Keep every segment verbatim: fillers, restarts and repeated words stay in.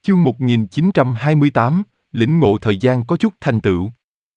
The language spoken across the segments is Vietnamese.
Chương một nghìn chín trăm hai mươi tám, lĩnh ngộ thời gian có chút thành tựu.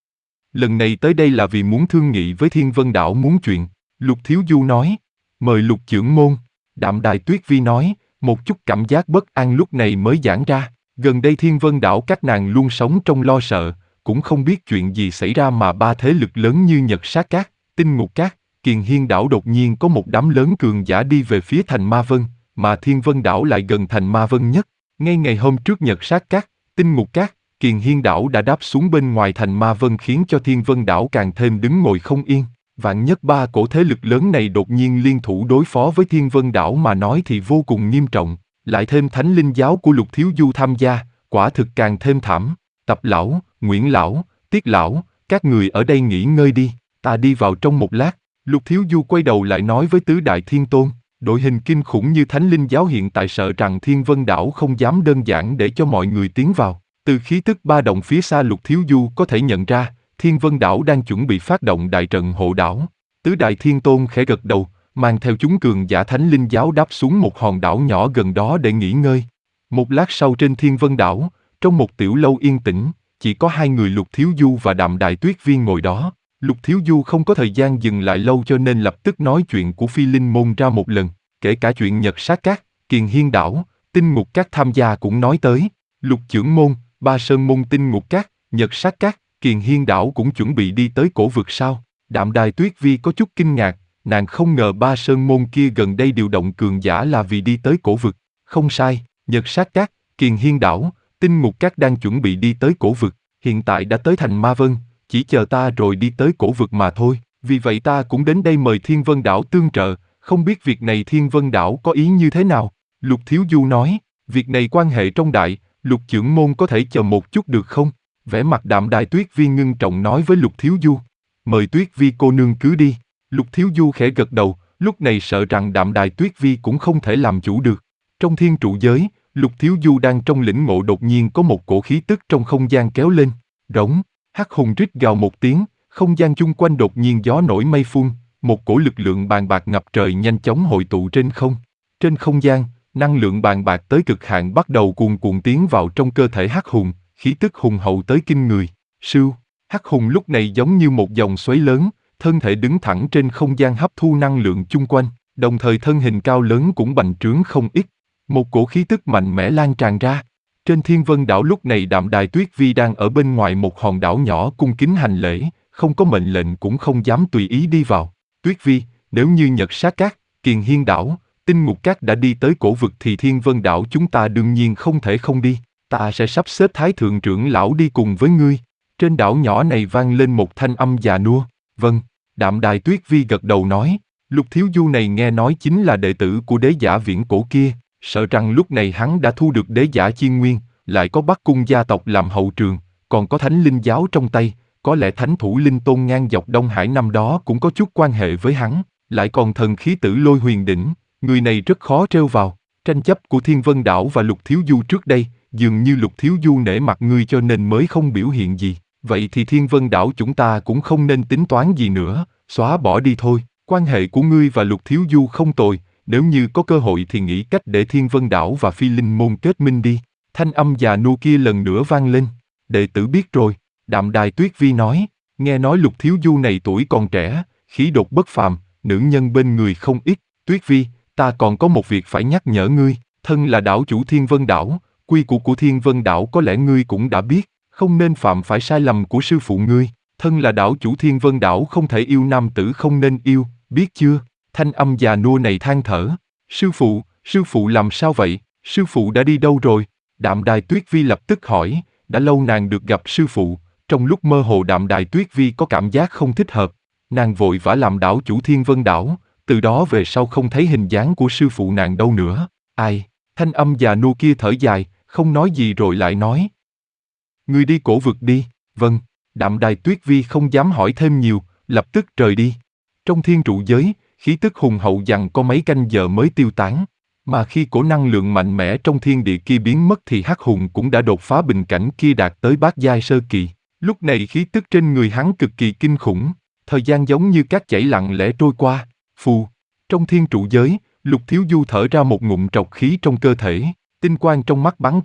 Lần này tới đây là vì muốn thương nghị với Thiên Vân Đảo muốn chuyện. Lục Thiếu Du nói, mời Lục Chưởng Môn. Đạm Đài Tuyết Vi nói, một chút cảm giác bất an lúc này mới giãn ra. Gần đây Thiên Vân Đảo các nàng luôn sống trong lo sợ, cũng không biết chuyện gì xảy ra mà ba thế lực lớn như Nhật Sát Các, Tinh Ngục Các, Kiền Hiên Đảo đột nhiên có một đám lớn cường giả đi về phía thành Ma Vân, mà Thiên Vân Đảo lại gần thành Ma Vân nhất. Ngay ngày hôm trước Nhật Sát Các, Tinh Ngục Các, Kiền Hiên Đảo đã đáp xuống bên ngoài thành Ma Vân khiến cho Thiên Vân Đảo càng thêm đứng ngồi không yên. Vạn nhất ba cổ thế lực lớn này đột nhiên liên thủ đối phó với Thiên Vân Đảo mà nói thì vô cùng nghiêm trọng, lại thêm Thánh Linh Giáo của Lục Thiếu Du tham gia, quả thực càng thêm thảm. Tập Lão, Nguyễn Lão, Tiết Lão, các người ở đây nghỉ ngơi đi, ta đi vào trong một lát. Lục Thiếu Du quay đầu lại nói với Tứ Đại Thiên Tôn, đội hình kinh khủng như Thánh Linh Giáo hiện tại sợ rằng Thiên Vân Đảo không dám đơn giản để cho mọi người tiến vào. Từ khí tức ba động phía xa Lục Thiếu Du có thể nhận ra, Thiên Vân Đảo đang chuẩn bị phát động đại trận hộ đảo. Tứ Đại Thiên Tôn khẽ gật đầu, mang theo chúng cường giả Thánh Linh Giáo đáp xuống một hòn đảo nhỏ gần đó để nghỉ ngơi. Một lát sau trên Thiên Vân Đảo, trong một tiểu lâu yên tĩnh, chỉ có hai người Lục Thiếu Du và Đạm Đài Tuyết Vi ngồi đó. Lục Thiếu Du không có thời gian dừng lại lâu cho nên lập tức nói chuyện của Phi Linh Môn ra một lần, kể cả chuyện Nhật Sát Các, Kiền Hiên Đảo, Tinh Ngục Các tham gia cũng nói tới. Lục Chưởng Môn, Ba Sơn Môn, Tinh Ngục Các, Nhật Sát Các, Kiền Hiên Đảo cũng chuẩn bị đi tới cổ vực sao? Đạm Đài Tuyết Vi có chút kinh ngạc, nàng không ngờ Ba Sơn Môn kia gần đây điều động cường giả là vì đi tới cổ vực. Không sai, Nhật Sát Các, Kiền Hiên Đảo, Tinh Ngục Các đang chuẩn bị đi tới cổ vực, hiện tại đã tới thành Ma Vân, chỉ chờ ta rồi đi tới cổ vực mà thôi. Vì vậy ta cũng đến đây mời Thiên Vân Đảo tương trợ, không biết việc này Thiên Vân Đảo có ý như thế nào? Lục Thiếu Du nói, việc này quan hệ trọng đại, Lục Chưởng Môn có thể chờ một chút được không? Vẻ mặt Đạm Đài Tuyết Vi ngưng trọng nói với Lục Thiếu Du, mời Tuyết Vi cô nương cứ đi. Lục Thiếu Du khẽ gật đầu, lúc này sợ rằng Đạm Đài Tuyết Vi cũng không thể làm chủ được. Trong thiên trụ giới, Lục Thiếu Du đang trong lĩnh ngộ đột nhiên có một cổ khí tức trong không gian kéo lên, rống, hắc hùng rít gào một tiếng, không gian chung quanh đột nhiên gió nổi mây phun, một cổ lực lượng bàn bạc ngập trời nhanh chóng hội tụ trên không. Trên không gian, năng lượng bàn bạc tới cực hạn bắt đầu cuồn cuộn tiến vào trong cơ thể hắc hùng, khí tức hùng hậu tới kinh người. Sưu, hắc hùng lúc này giống như một dòng xoáy lớn, thân thể đứng thẳng trên không gian hấp thu năng lượng chung quanh, đồng thời thân hình cao lớn cũng bành trướng không ít. Một cổ khí tức mạnh mẽ lan tràn ra. Trên Thiên Vân Đảo lúc này Đạm Đài Tuyết Vi đang ở bên ngoài một hòn đảo nhỏ cung kính hành lễ, không có mệnh lệnh cũng không dám tùy ý đi vào. Tuyết Vi, nếu như Nhật Sát Các, Kiền Hiên Đảo, Tinh Ngục Các đã đi tới cổ vực thì Thiên Vân Đảo chúng ta đương nhiên không thể không đi. Ta sẽ sắp xếp Thái Thượng trưởng lão đi cùng với ngươi. Trên đảo nhỏ này vang lên một thanh âm già nua. Vâng, Đạm Đài Tuyết Vi gật đầu nói. Lục Thiếu Du này nghe nói chính là đệ tử của đế giả viễn cổ kia, sợ rằng lúc này hắn đã thu được đế giả chi nguyên, lại có Bắc Cung gia tộc làm hậu trường, còn có Thánh Linh Giáo trong tay, có lẽ Thánh Thủ Linh Tôn ngang dọc Đông Hải năm đó cũng có chút quan hệ với hắn, lại còn thần khí tử lôi huyền đỉnh, người này rất khó trêu vào. Tranh chấp của Thiên Vân Đảo và Lục Thiếu Du trước đây, dường như Lục Thiếu Du nể mặt ngươi cho nên mới không biểu hiện gì, vậy thì Thiên Vân Đảo chúng ta cũng không nên tính toán gì nữa, xóa bỏ đi thôi. Quan hệ của ngươi và Lục Thiếu Du không tồi, nếu như có cơ hội thì nghĩ cách để Thiên Vân Đảo và Phi Linh Môn kết minh đi. Thanh âm già nua kia lần nữa vang lên. Đệ tử biết rồi, Đạm Đài Tuyết Vi nói, nghe nói Lục Thiếu Du này tuổi còn trẻ, khí đột bất phàm, nữ nhân bên người không ít. Tuyết Vi, ta còn có một việc phải nhắc nhở ngươi, thân là đảo chủ Thiên Vân Đảo, quy củ của Thiên Vân Đảo có lẽ ngươi cũng đã biết, không nên phạm phải sai lầm của sư phụ ngươi. Thân là đảo chủ Thiên Vân Đảo không thể yêu nam tử không nên yêu, biết chưa? Thanh âm già nua này than thở. Sư phụ, sư phụ làm sao vậy? Sư phụ đã đi đâu rồi? Đạm Đài Tuyết Vi lập tức hỏi, đã lâu nàng được gặp sư phụ, trong lúc mơ hồ Đạm Đài Tuyết Vi có cảm giác không thích hợp. Nàng vội vã làm đảo chủ Thiên Vân Đảo, từ đó về sau không thấy hình dáng của sư phụ nàng đâu nữa. Ai? Thanh âm già nua kia thở dài, không nói gì rồi lại nói. Ngươi đi cổ vực đi. Vâng. Đạm Đài Tuyết Vi không dám hỏi thêm nhiều, lập tức rời đi. Trong thiên trụ giới, khí tức hùng hậu dằng có mấy canh giờ mới tiêu tán, mà khi cổ năng lượng mạnh mẽ trong thiên địa kia biến mất thì hắc hùng cũng đã đột phá bình cảnh kia đạt tới bát giai sơ kỳ. Lúc này khí tức trên người hắn cực kỳ kinh khủng, thời gian giống như cát chảy lặng lẽ trôi qua. Phù, trong thiên trụ giới, Lục Thiếu Du thở ra một ngụm trọc khí trong cơ thể, tinh quang trong mắt bắn ra,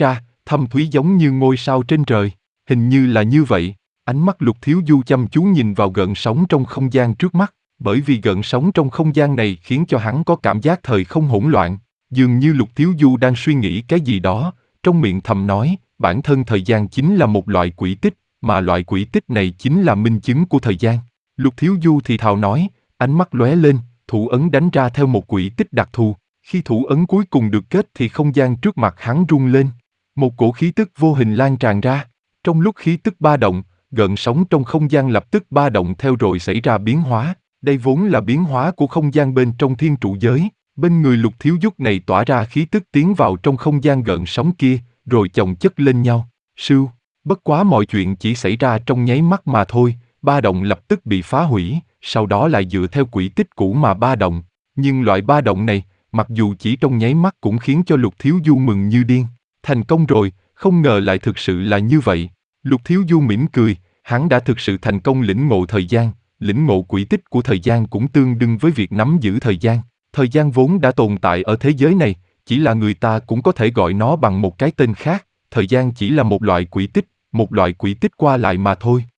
thâm thúy giống như ngôi sao trên trời. Hình như là như vậy. Ánh mắt Lục Thiếu Du chăm chú nhìn vào gợn sóng trong không gian trước mắt, bởi vì gợn sóng trong không gian này khiến cho hắn có cảm giác thời không hỗn loạn. Dường như Lục Thiếu Du đang suy nghĩ cái gì đó, trong miệng thầm nói, bản thân thời gian chính là một loại quỹ tích, mà loại quỹ tích này chính là minh chứng của thời gian. Lục Thiếu Du thì thào nói, ánh mắt lóe lên, thủ ấn đánh ra theo một quỹ tích đặc thù. Khi thủ ấn cuối cùng được kết thì không gian trước mặt hắn rung lên. Một cổ khí tức vô hình lan tràn ra. Trong lúc khí tức ba động, gợn sóng trong không gian lập tức ba động theo rồi xảy ra biến hóa. Đây vốn là biến hóa của không gian bên trong thiên trụ giới. Bên người Lục Thiếu Du này tỏa ra khí tức tiến vào trong không gian gợn sóng kia, rồi chồng chất lên nhau. Sưu, bất quá mọi chuyện chỉ xảy ra trong nháy mắt mà thôi, ba động lập tức bị phá hủy, sau đó lại dựa theo quỹ tích cũ mà ba động. Nhưng loại ba động này, mặc dù chỉ trong nháy mắt cũng khiến cho Lục Thiếu Du mừng như điên. Thành công rồi, không ngờ lại thực sự là như vậy. Lục Thiếu Du mỉm cười, hắn đã thực sự thành công lĩnh ngộ thời gian, lĩnh ngộ quỹ tích của thời gian cũng tương đương với việc nắm giữ thời gian. Thời gian vốn đã tồn tại ở thế giới này, chỉ là người ta cũng có thể gọi nó bằng một cái tên khác, thời gian chỉ là một loại quỹ tích, một loại quỹ tích qua lại mà thôi.